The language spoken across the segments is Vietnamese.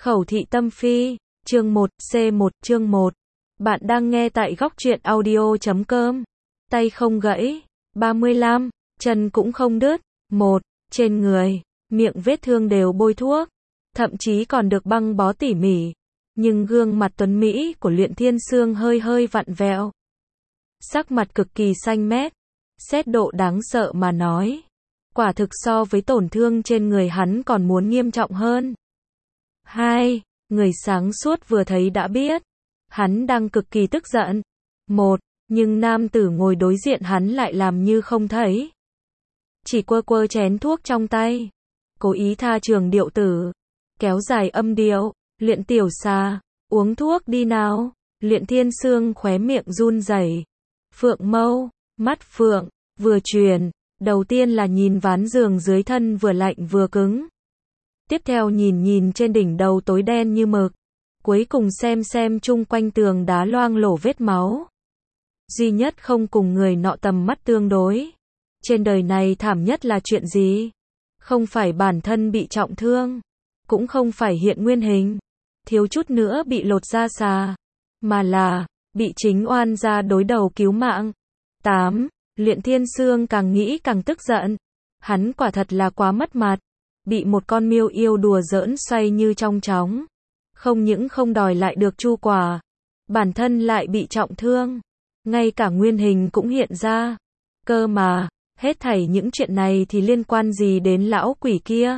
Khẩu thị tâm phi, chương 1, C1, chương 1. Bạn đang nghe tại góc truyện audio.com. Tay không gãy. 35. Chân cũng không đứt. 1. Trên người, miệng vết thương đều bôi thuốc. Thậm chí còn được băng bó tỉ mỉ. Nhưng gương mặt tuấn Mỹ của Luyện Thiên Sương hơi hơi vặn vẹo. Sắc mặt cực kỳ xanh mét. Xét độ đáng sợ mà nói. Quả thực so với tổn thương trên người hắn còn muốn nghiêm trọng hơn. 2. Người sáng suốt vừa thấy đã biết. Hắn đang cực kỳ tức giận. 1. Nhưng nam tử ngồi đối diện hắn lại làm như không thấy. Chỉ quơ quơ chén thuốc trong tay. Cố ý tha trường điệu tử. Kéo dài âm điệu. Luyện tiểu xà. Uống thuốc đi nào. Luyện Thiên Sương khóe miệng run rẩy. Phượng mâu. Mắt phượng. Vừa chuyển. Đầu tiên là nhìn ván giường dưới thân vừa lạnh vừa cứng. Tiếp theo nhìn trên đỉnh đầu tối đen như mực. Cuối cùng xem chung quanh tường đá loang lổ vết máu. Duy nhất không cùng người nọ tầm mắt tương đối. Trên đời này thảm nhất là chuyện gì? Không phải bản thân bị trọng thương. Cũng không phải hiện nguyên hình. Thiếu chút nữa bị lột da xà. Mà là, bị chính oan gia đối đầu cứu mạng. 8. Luyện Thiên Sương càng nghĩ càng tức giận. Hắn quả thật là quá mất mặt. Bị một con miêu yêu đùa giỡn xoay như trong chóng. Không những không đòi lại được chu quả. Bản thân lại bị trọng thương. Ngay cả nguyên hình cũng hiện ra. Cơ mà, hết thảy những chuyện này thì liên quan gì đến lão quỷ kia?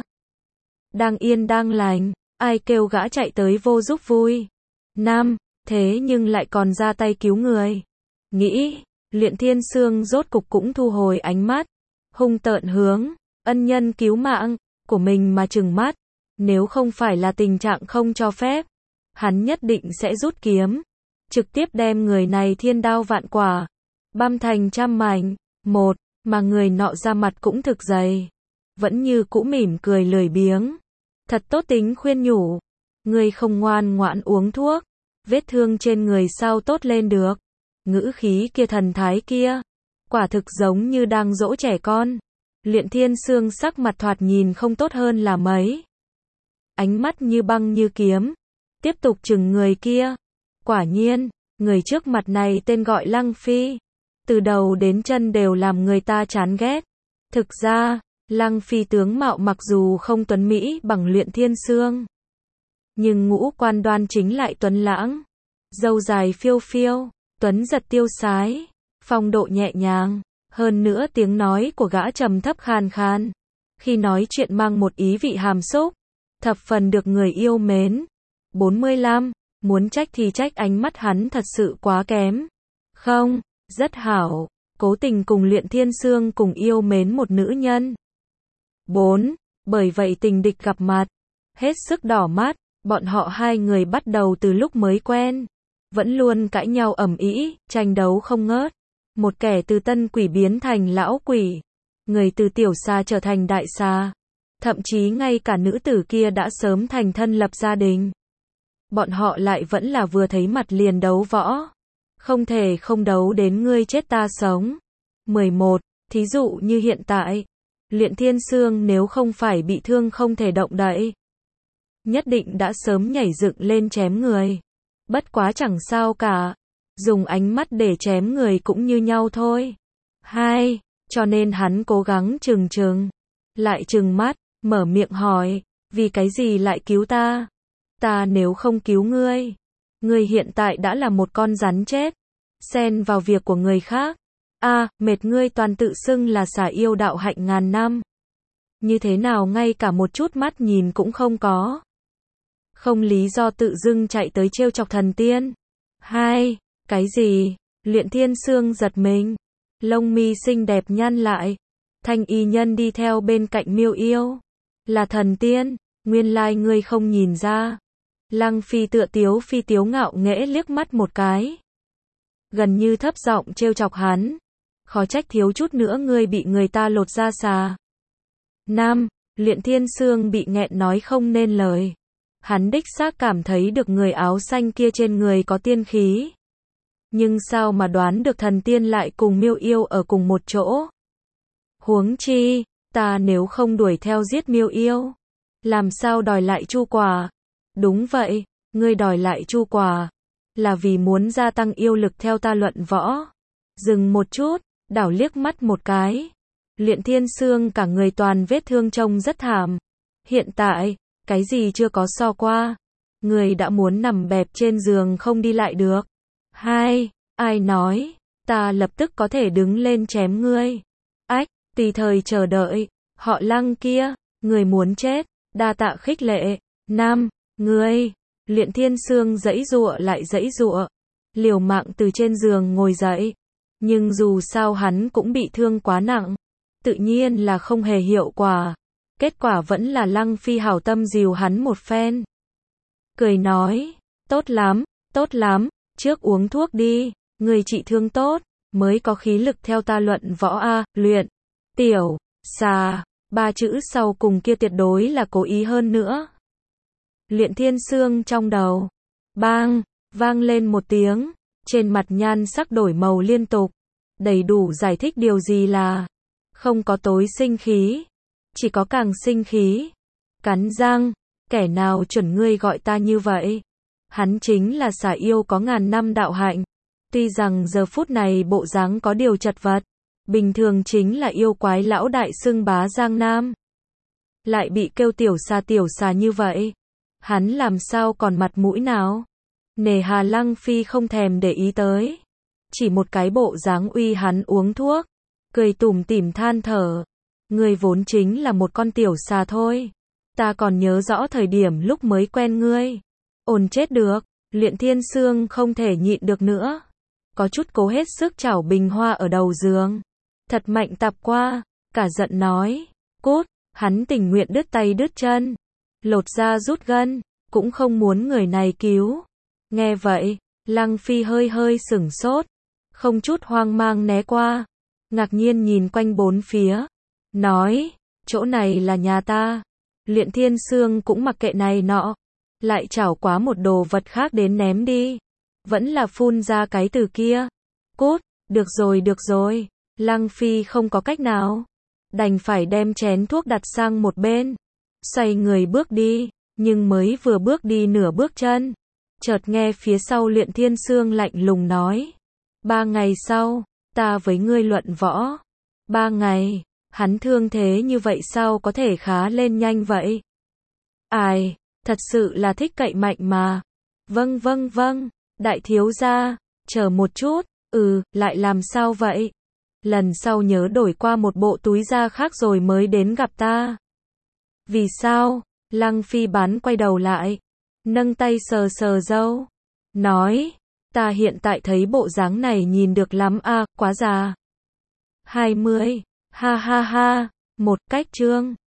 Đang yên đang lành, ai kêu gã chạy tới vô giúp vui. Nam, thế nhưng lại còn ra tay cứu người. Nghĩ, Luyện Thiên Sương rốt cục cũng thu hồi ánh mắt. Hung tợn hướng, ân nhân cứu mạng của mình mà trừng mắt. Nếu không phải là tình trạng không cho phép, hắn nhất định sẽ rút kiếm. Trực tiếp đem người này thiên đao vạn quả. Băm thành trăm mảnh. 1. Mà người nọ ra mặt cũng thực dày. Vẫn như cũ mỉm cười lười biếng. Thật tốt tính khuyên nhủ. Ngươi không ngoan ngoãn uống thuốc. Vết thương trên người sao tốt lên được. Ngữ khí kia thần thái kia. Quả thực giống như đang dỗ trẻ con. Luyện Thiên Sương sắc mặt thoạt nhìn không tốt hơn là mấy. Ánh mắt như băng như kiếm. Tiếp tục chừng người kia. Quả nhiên, người trước mặt này tên gọi Lăng Phi. Từ đầu đến chân đều làm người ta chán ghét. Thực ra, Lăng Phi tướng mạo mặc dù không tuấn mỹ bằng Luyện Thiên Sương. Nhưng ngũ quan đoan chính lại tuấn lãng. Râu dài phiêu phiêu, tuấn giật tiêu sái. Phong độ nhẹ nhàng. Hơn nữa tiếng nói của gã trầm thấp khàn khàn. Khi nói chuyện mang một ý vị hàm xúc. Thập phần được người yêu mến. 45. Muốn trách thì trách ánh mắt hắn thật sự quá kém. Không, rất hảo. Cố tình cùng Luyện Thiên Sương cùng yêu mến một nữ nhân. 4. Bởi vậy tình địch gặp mặt. Hết sức đỏ mắt. Bọn họ hai người bắt đầu từ lúc mới quen. Vẫn luôn cãi nhau ầm ĩ, tranh đấu không ngớt. Một kẻ từ tân quỷ biến thành lão quỷ. Người từ tiểu xà trở thành đại xà. Thậm chí ngay cả nữ tử kia đã sớm thành thân lập gia đình. Bọn họ lại vẫn là vừa thấy mặt liền đấu võ. Không thể không đấu đến ngươi chết ta sống. 11. Thí dụ như hiện tại. Luyện Thiên Sương nếu không phải bị thương không thể động đậy. Nhất định đã sớm nhảy dựng lên chém người. Bất quá chẳng sao cả. Dùng ánh mắt để chém người cũng như nhau thôi. 2. Cho nên hắn cố gắng trừng. Lại trừng mắt, mở miệng hỏi. Vì cái gì lại cứu ta? Ta nếu không cứu ngươi. Ngươi hiện tại đã là một con rắn chết. Xen vào việc của người khác. Mệt ngươi toàn tự xưng là xà yêu đạo hạnh ngàn năm. Như thế nào ngay cả một chút mắt nhìn cũng không có. Không lý do tự dưng chạy tới trêu chọc thần tiên. 2. Cái gì? Luyện Thiên Sương giật mình. Lông mi xinh đẹp nhăn lại. Thanh y nhân đi theo bên cạnh miêu yêu. Là thần tiên. Nguyên lai ngươi không nhìn ra. Lăng Phi tựa phi tiếu ngạo nghễ liếc mắt một cái. Gần như thấp giọng trêu chọc hắn. Khó trách thiếu chút nữa ngươi bị người ta lột da xà. 5. Luyện Thiên Sương bị nghẹn nói không nên lời. Hắn đích xác cảm thấy được người áo xanh kia trên người có tiên khí. Nhưng sao mà đoán được thần tiên lại cùng miêu yêu ở cùng một chỗ? Huống chi, ta nếu không đuổi theo giết miêu yêu, làm sao đòi lại chu quả? Đúng vậy, ngươi đòi lại Chu Quả, là vì muốn gia tăng yêu lực theo ta luận võ. Dừng một chút, đảo liếc mắt một cái. Luyện Thiên Xương cả người toàn vết thương trông rất thảm. Hiện tại, cái gì chưa có so qua. Người đã muốn nằm bẹp trên giường không đi lại được. Hai, ai nói, ta lập tức có thể đứng lên chém ngươi. Ách, tùy thời chờ đợi, họ Lăng kia, người muốn chết, đa tạ khích lệ. Năm, ngươi, Luyện Thiên Xương giãy giụa lại giãy giụa, liều mạng từ trên giường ngồi dậy. Nhưng dù sao hắn cũng bị thương quá nặng, tự nhiên là không hề hiệu quả. Kết quả vẫn là Lăng Phi hảo tâm dìu hắn một phen. Cười nói, tốt lắm, trước uống thuốc đi, người trị thương tốt, mới có khí lực theo ta luận võ a. Luyện, tiểu, xà, ba chữ sau cùng kia tuyệt đối là cố ý hơn nữa. Luyện Thiên Xương trong đầu, bang, vang lên một tiếng, trên mặt nhan sắc đổi màu liên tục, đầy đủ giải thích điều gì là, không có tối sinh khí, chỉ có càng sinh khí. Cắn răng, kẻ nào chuẩn ngươi gọi ta như vậy? Hắn chính là xà yêu có ngàn năm đạo hạnh. Tuy rằng giờ phút này bộ dáng có điều chật vật, bình thường chính là yêu quái lão đại xưng bá Giang Nam. Lại bị kêu tiểu xà như vậy. Hắn làm sao còn mặt mũi nào? Nề hà Lăng Phi không thèm để ý tới. Chỉ một cái bộ dáng uy hắn uống thuốc. Cười tủm tỉm than thở. Ngươi vốn chính là một con tiểu xà thôi. Ta còn nhớ rõ thời điểm lúc mới quen ngươi. Ồn chết được, Luyện Thiên Xương không thể nhịn được nữa. Có chút cố hết sức chảo bình hoa ở đầu giường. Thật mạnh tạp qua, cả giận nói. Cút, hắn tình nguyện đứt tay đứt chân. Lột da rút gân, cũng không muốn người này cứu. Nghe vậy, Lăng Phi hơi hơi sửng sốt. Không chút hoang mang né qua. Ngạc nhiên nhìn quanh bốn phía. Nói, chỗ này là nhà ta. Luyện Thiên Xương cũng mặc kệ này nọ. Lại chảo quá một đồ vật khác đến ném đi. Vẫn là phun ra cái từ kia. Cút, được rồi. Lăng Phi không có cách nào. Đành phải đem chén thuốc đặt sang một bên. Xoay người bước đi. Nhưng mới vừa bước đi nửa bước chân. Chợt nghe phía sau Luyện Thiên Xương lạnh lùng nói. 3 ngày sau, ta với ngươi luận võ. 3 ngày, hắn thương thế như vậy sao có thể khá lên nhanh vậy? Ai, thật sự là thích cậy mạnh mà. Vâng, đại thiếu gia, chờ một chút, lại làm sao vậy? Lần sau nhớ đổi qua một bộ túi da khác rồi mới đến gặp ta. Vì sao? Lăng Phi bán quay đầu lại, nâng tay sờ sờ râu, nói, ta hiện tại thấy bộ dáng này nhìn được lắm a, quá già. 20, ha, một cách chương.